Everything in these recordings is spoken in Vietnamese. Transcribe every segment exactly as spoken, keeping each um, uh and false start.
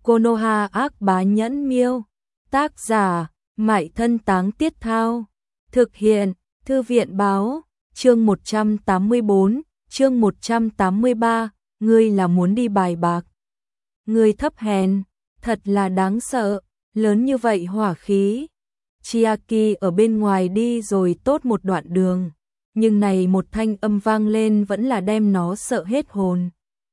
Konoha ác bá nhẫn miêu. Tác giả, Mại Thân Táng Tiết Thao. Thực hiện, Thư viện báo. Chương một trăm tám mươi bốn, chương một trăm tám mươi ba, ngươi là muốn đi bài bạc. Ngươi thấp hèn, thật là đáng sợ, lớn như vậy hỏa khí. Chiaki ở bên ngoài đi rồi tốt một đoạn đường, nhưng này một thanh âm vang lên vẫn là đem nó sợ hết hồn.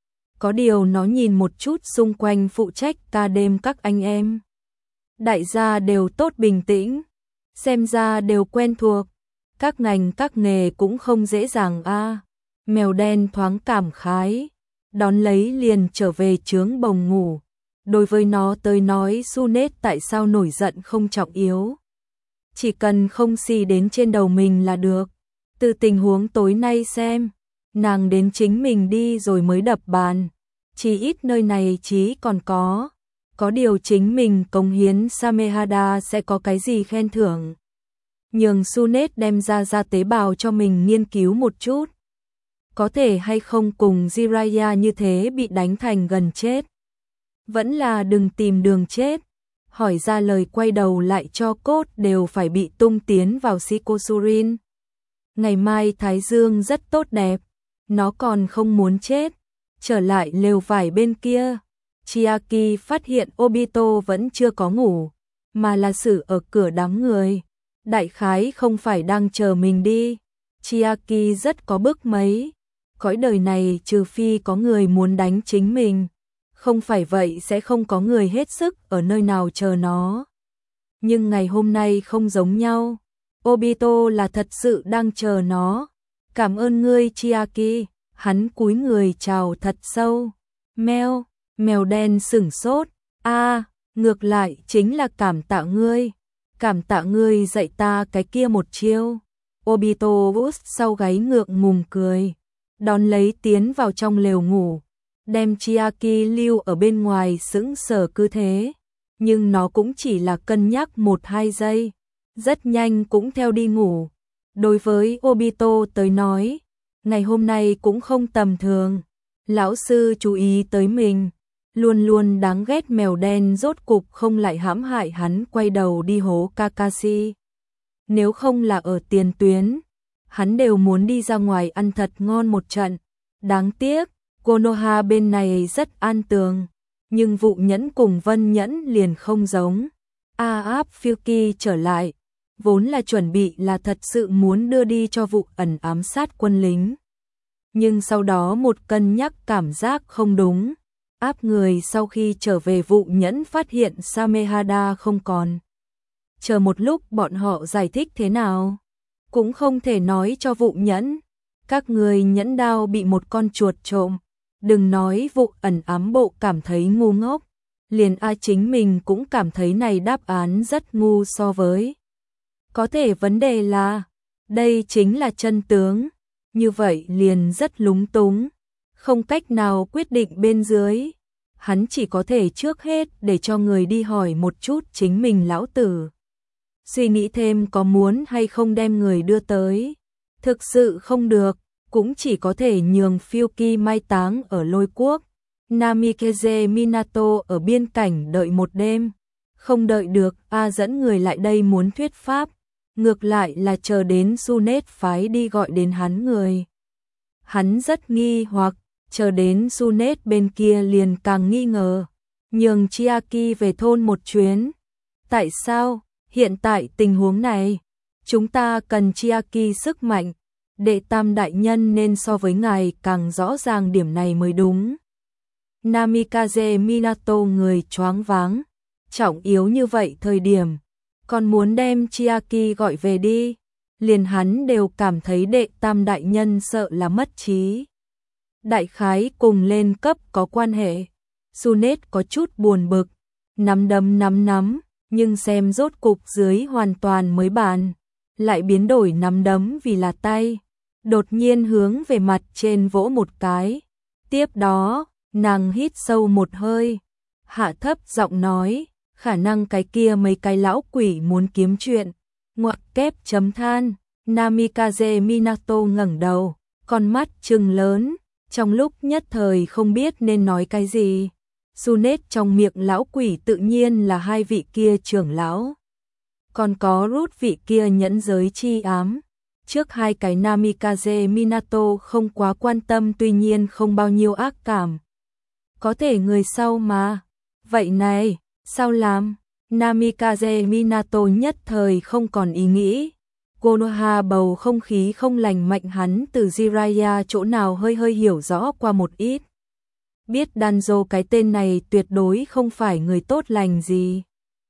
Có điều nó nhìn một chút xung quanh phụ trách ca đêm các anh em. Đại gia đều tốt bình tĩnh, xem ra đều quen thuộc, các ngành các nghề cũng không dễ dàng a. À. Mèo đen thoáng cảm khái, đón lấy liền trở về trướng bồng ngủ. Đối với nó tới nói Sunet tại sao nổi giận không trọng yếu. Chỉ cần không xì đến trên đầu mình là được. Từ tình huống tối nay xem, nàng đến chính mình đi rồi mới đập bàn. Chỉ ít nơi này chí còn có. Có điều chính mình cống hiến Samehada sẽ có cái gì khen thưởng. Nhường Sunet đem ra ra tế bào cho mình nghiên cứu một chút. Có thể hay không cùng Jiraiya như thế bị đánh thành gần chết. Vẫn là đừng tìm đường chết. Hỏi ra lời quay đầu lại cho cốt đều phải bị tung tiến vào Shikosurin. Ngày mai Thái Dương rất tốt đẹp. Nó còn không muốn chết. Trở lại lều vải bên kia. Chiaki phát hiện Obito vẫn chưa có ngủ. Mà là xử ở cửa đám người. Đại khái không phải đang chờ mình đi. Chiaki rất có bức mấy. Cõi đời này trừ phi có người muốn đánh chính mình. Không phải vậy sẽ không có người hết sức ở nơi nào chờ nó. Nhưng ngày hôm nay không giống nhau. Obito là thật sự đang chờ nó. Cảm ơn ngươi Chiaki. Hắn cúi người chào thật sâu. Mèo, mèo đen sửng sốt. A, à, ngược lại chính là cảm tạ ngươi. Cảm tạ ngươi dạy ta cái kia một chiêu. Obito vuốt sau gáy ngượng ngùng cười. Đón lấy tiến vào trong lều ngủ. Đem Chiaki lưu ở bên ngoài sững sờ cứ thế. Nhưng nó cũng chỉ là cân nhắc một hai giây. Rất nhanh cũng theo đi ngủ. Đối với Obito tới nói, ngày hôm nay cũng không tầm thường. Lão sư chú ý tới mình. Luôn luôn đáng ghét mèo đen rốt cục không lại hãm hại hắn quay đầu đi hố Kakashi. Nếu không là ở tiền tuyến, hắn đều muốn đi ra ngoài ăn thật ngon một trận. Đáng tiếc, Konoha bên này rất an tường, nhưng vụ nhẫn cùng vân nhẫn liền không giống. A áp Fyuki trở lại, vốn là chuẩn bị là thật sự muốn đưa đi cho vụ ẩn ám sát quân lính. Nhưng sau đó một cân nhắc cảm giác không đúng. Áp người sau khi trở về vụ nhẫn phát hiện Samehada không còn. Chờ một lúc bọn họ giải thích thế nào, cũng không thể nói cho vụ nhẫn. Các người nhẫn đao bị một con chuột trộm. Đừng nói vụ ẩn ám bộ cảm thấy ngu ngốc. Liền ai chính mình cũng cảm thấy này đáp án rất ngu so với. Có thể vấn đề là, đây chính là chân tướng. Như vậy liền rất lúng túng. Không cách nào quyết định bên dưới. Hắn chỉ có thể trước hết để cho người đi hỏi một chút chính mình lão tử. Suy nghĩ thêm có muốn hay không đem người đưa tới. Thực sự không được, cũng chỉ có thể nhường Fyuki mai táng ở Lôi Quốc. Namikaze Minato ở biên cảnh đợi một đêm. Không đợi được, A dẫn người lại đây muốn thuyết pháp. Ngược lại là chờ đến Sunet phái đi gọi đến hắn người. Hắn rất nghi hoặc, chờ đến Sunet bên kia liền càng nghi ngờ. Nhường Chiaki về thôn một chuyến. Tại sao, hiện tại tình huống này, chúng ta cần Chiaki sức mạnh. Đệ tam đại nhân nên so với ngài càng rõ ràng điểm này mới đúng. Namikaze Minato người choáng váng. Trọng yếu như vậy thời điểm. Còn muốn đem Chiaki gọi về đi. Liền hắn đều cảm thấy đệ tam đại nhân sợ là mất trí. Đại khái cùng lên cấp có quan hệ. Sunet có chút buồn bực. Nắm đấm nắm nắm. Nhưng xem rốt cục dưới hoàn toàn mới bàn. Lại biến đổi nắm đấm vì là tay. Đột nhiên hướng về mặt trên vỗ một cái. Tiếp đó, nàng hít sâu một hơi. Hạ thấp giọng nói. Khả năng cái kia mấy cái lão quỷ muốn kiếm chuyện. Ngoặc kép chấm than. Namikaze Minato ngẩng đầu. Con mắt trừng lớn. Trong lúc nhất thời không biết nên nói cái gì. Sunet trong miệng lão quỷ tự nhiên là hai vị kia trưởng lão. Còn có rút vị kia nhẫn giới chi ám. Trước hai cái Namikaze Minato không quá quan tâm, tuy nhiên không bao nhiêu ác cảm. Có thể người sau mà. Vậy này, sao làm? Namikaze Minato nhất thời không còn ý nghĩ. Konoha bầu không khí không lành mạnh, hắn từ Jiraiya chỗ nào hơi hơi hiểu rõ qua một ít. Biết Danzo cái tên này tuyệt đối không phải người tốt lành gì.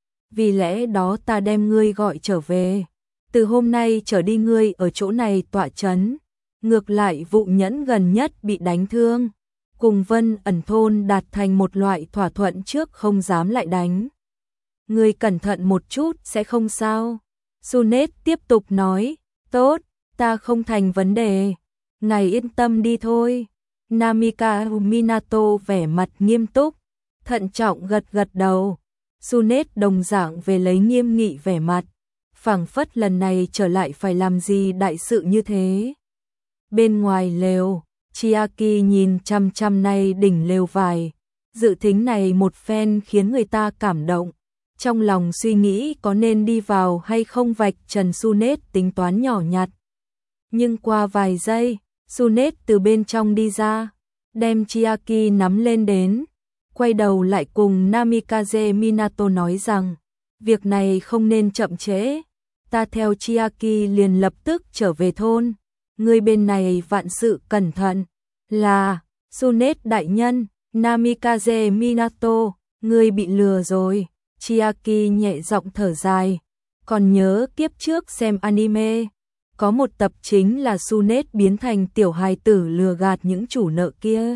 Vì lẽ đó ta đem ngươi gọi trở về. Từ hôm nay trở đi ngươi ở chỗ này tọa chấn. Ngược lại vụ nhẫn gần nhất bị đánh thương. Cùng Vân ẩn thôn đạt thành một loại thỏa thuận trước không dám lại đánh. Ngươi cẩn thận một chút sẽ không sao. Sunet tiếp tục nói, tốt, ta không thành vấn đề. Ngài yên tâm đi thôi. Namika Minato vẻ mặt nghiêm túc, thận trọng gật gật đầu. Sunet đồng dạng về lấy nghiêm nghị vẻ mặt, phảng phất lần này trở lại phải làm gì đại sự như thế. Bên ngoài lều, Chiaki nhìn chăm chăm này đỉnh lều vải, dự thính này một phen khiến người ta cảm động. Trong lòng suy nghĩ có nên đi vào hay không vạch trần Sunet tính toán nhỏ nhặt. Nhưng qua vài giây, Sunet từ bên trong đi ra, đem Chiaki nắm lên đến, quay đầu lại cùng Namikaze Minato nói rằng, việc này không nên chậm trễ, ta theo Chiaki liền lập tức trở về thôn, người bên này vạn sự cẩn thận. Là, Sunet đại nhân, Namikaze Minato, người bị lừa rồi. Chiaki nhẹ giọng thở dài, còn nhớ kiếp trước xem anime, có một tập chính là Sunet biến thành tiểu hài tử lừa gạt những chủ nợ kia.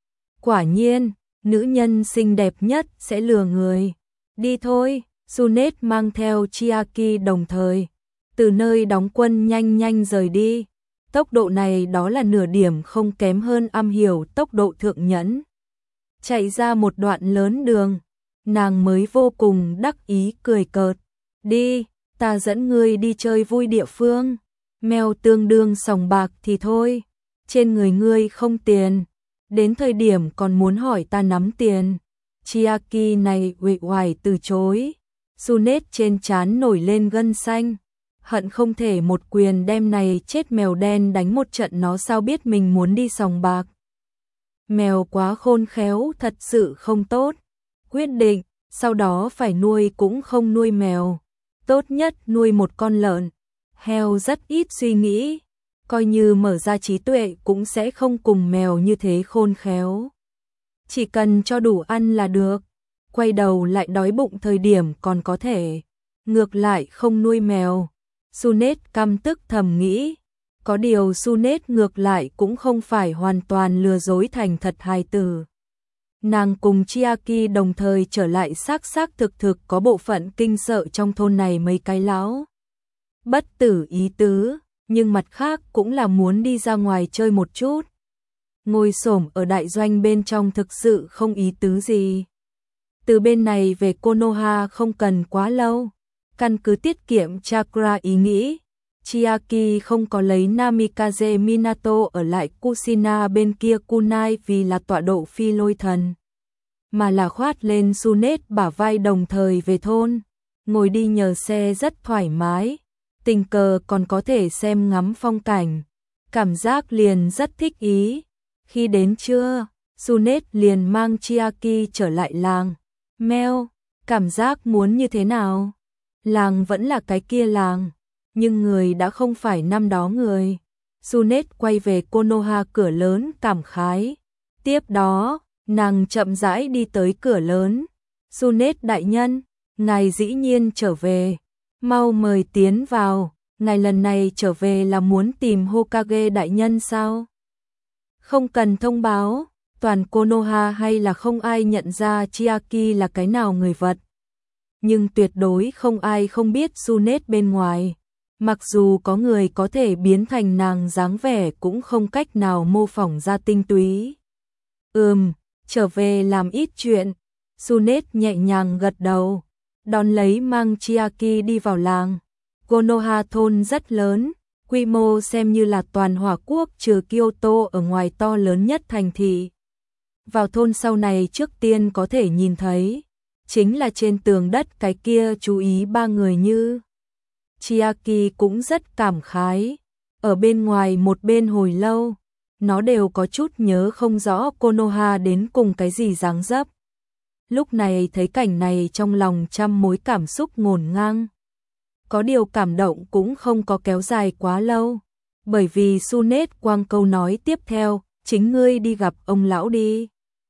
Quả nhiên, nữ nhân xinh đẹp nhất sẽ lừa người. Đi thôi, Sunet mang theo Chiaki đồng thời, từ nơi đóng quân nhanh nhanh rời đi. Tốc độ này đó là nửa điểm không kém hơn am hiểu tốc độ thượng nhẫn. Chạy ra một đoạn lớn đường, nàng mới vô cùng đắc ý cười cợt. Đi, ta dẫn ngươi đi chơi vui địa phương. Mèo tương đương sòng bạc thì thôi. Trên người ngươi không tiền. Đến thời điểm còn muốn hỏi ta nắm tiền. Chiaki này uể oải từ chối. Sunet trên trán nổi lên gân xanh. Hận không thể một quyền đem này chết mèo đen đánh một trận, nó sao biết mình muốn đi sòng bạc. Mèo quá khôn khéo thật sự không tốt. Quyết định, sau đó phải nuôi cũng không nuôi mèo. Tốt nhất nuôi một con lợn. Heo rất ít suy nghĩ. Coi như mở ra trí tuệ cũng sẽ không cùng mèo như thế khôn khéo. Chỉ cần cho đủ ăn là được. Quay đầu lại đói bụng thời điểm còn có thể. Ngược lại không nuôi mèo. Sunet căm tức thầm nghĩ. Có điều Sunet ngược lại cũng không phải hoàn toàn lừa dối thành thật hài tử. Nàng cùng Chiaki đồng thời trở lại xác xác thực thực có bộ phận kinh sợ trong thôn này mấy cái lão. Bất tử ý tứ, nhưng mặt khác cũng là muốn đi ra ngoài chơi một chút. Ngồi xổm ở đại doanh bên trong thực sự không ý tứ gì. Từ bên này về Konoha không cần quá lâu. Căn cứ tiết kiệm chakra ý nghĩ, Chiaki không có lấy Namikaze Minato ở lại Kushina bên kia Kunai vì là tọa độ phi lôi thần, mà là khoát lên Sunet bả vai đồng thời về thôn. Ngồi đi nhờ xe rất thoải mái, tình cờ còn có thể xem ngắm phong cảnh, cảm giác liền rất thích ý. Khi đến trưa, Sunet liền mang Chiaki trở lại làng. Meo, cảm giác muốn như thế nào? Làng vẫn là cái kia làng, nhưng người đã không phải năm đó người. Sunet quay về Konoha cửa lớn cảm khái. Tiếp đó, nàng chậm rãi đi tới cửa lớn. Sunet đại nhân, ngài dĩ nhiên trở về. Mau mời tiến vào, ngài lần này trở về là muốn tìm Hokage đại nhân sao? Không cần thông báo, toàn Konoha hay là không ai nhận ra Chiaki là cái nào người vật. Nhưng tuyệt đối không ai không biết Sunet bên ngoài. Mặc dù có người có thể biến thành nàng dáng vẻ cũng không cách nào mô phỏng ra tinh túy. Ừm, trở về làm ít chuyện. Sunet nhẹ nhàng gật đầu, đón lấy mang Chiaki đi vào làng. Konoha thôn rất lớn, quy mô xem như là toàn Hỏa Quốc trừ Kyoto ở ngoài to lớn nhất thành thị. Vào thôn sau này trước tiên có thể nhìn thấy, chính là trên tường đất cái kia chú ý ba người như. Chiaki cũng rất cảm khái, ở bên ngoài một bên hồi lâu, nó đều có chút nhớ không rõ Konoha đến cùng cái gì dáng dấp. Lúc này thấy cảnh này trong lòng trăm mối cảm xúc ngổn ngang. Có điều cảm động cũng không có kéo dài quá lâu, bởi vì Sunet quang câu nói tiếp theo, chính ngươi đi gặp ông lão đi.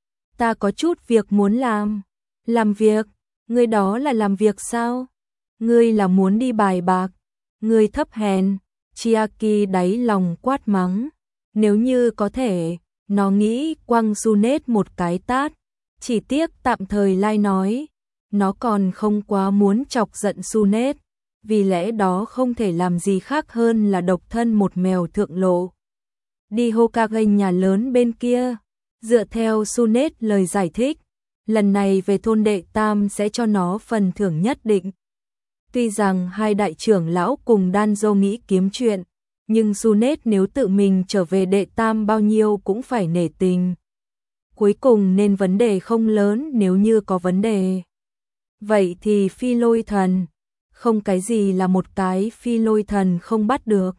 Ta có chút việc muốn làm. Làm việc? Ngươi đó là làm việc sao? Ngươi là muốn đi bài bạc? Ngươi thấp hèn. Chiaki đáy lòng quát mắng. Nếu như có thể, nó nghĩ quăng Sunet một cái tát. Chỉ tiếc tạm thời lai nói, nó còn không quá muốn chọc giận Sunet, vì lẽ đó không thể làm gì khác hơn là độc thân một mèo thượng lộ. Đi Hokage nhà lớn bên kia, dựa theo Sunet lời giải thích, lần này về thôn đệ tam sẽ cho nó phần thưởng nhất định. Tuy rằng hai đại trưởng lão cùng Danzo nghĩ kiếm chuyện, nhưng Sunet nếu tự mình trở về đệ tam bao nhiêu cũng phải nể tình. Cuối cùng nên vấn đề không lớn, nếu như có vấn đề. Vậy thì phi lôi thần, không cái gì là một cái phi lôi thần không bắt được.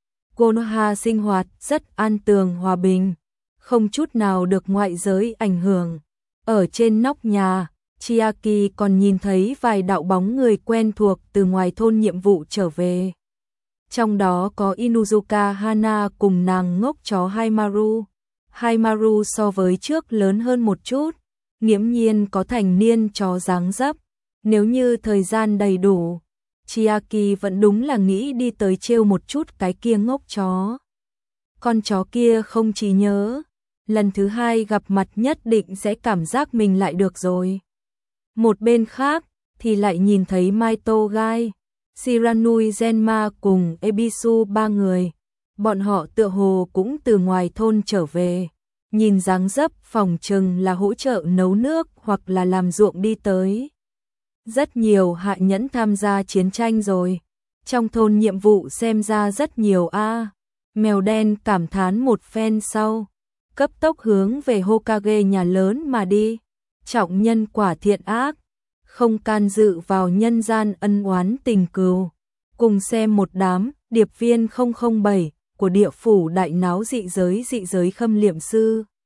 Konoha sinh hoạt rất an tường hòa bình, không chút nào được ngoại giới ảnh hưởng. Ở trên nóc nhà, Chiaki còn nhìn thấy vài đạo bóng người quen thuộc từ ngoài thôn nhiệm vụ trở về. Trong đó có Inuzuka Hana cùng nàng ngốc chó Haimaru. Haimaru so với trước lớn hơn một chút, nghiễm nhiên có thành niên chó dáng dấp. Nếu như thời gian đầy đủ, Chiaki vẫn đúng là nghĩ đi tới trêu một chút cái kia ngốc chó. Con chó kia không chỉ nhớ, lần thứ hai gặp mặt nhất định sẽ cảm giác mình lại được rồi. Một bên khác thì lại nhìn thấy Maito Gai, Shiranui Genma cùng Ebisu ba người. Bọn họ tựa hồ cũng từ ngoài thôn trở về, nhìn dáng dấp phòng chừng là hỗ trợ nấu nước hoặc là làm ruộng đi tới. Rất nhiều hạ nhẫn tham gia chiến tranh rồi, trong thôn nhiệm vụ xem ra rất nhiều a. Mèo đen cảm thán một phen sau, cấp tốc hướng về Hokage nhà lớn mà đi. Trọng nhân quả thiện ác, không can dự vào nhân gian ân oán tình cừu. Cùng xem một đám điệp viên không không bảy của địa phủ đại náo dị giới dị giới khâm liệm sư.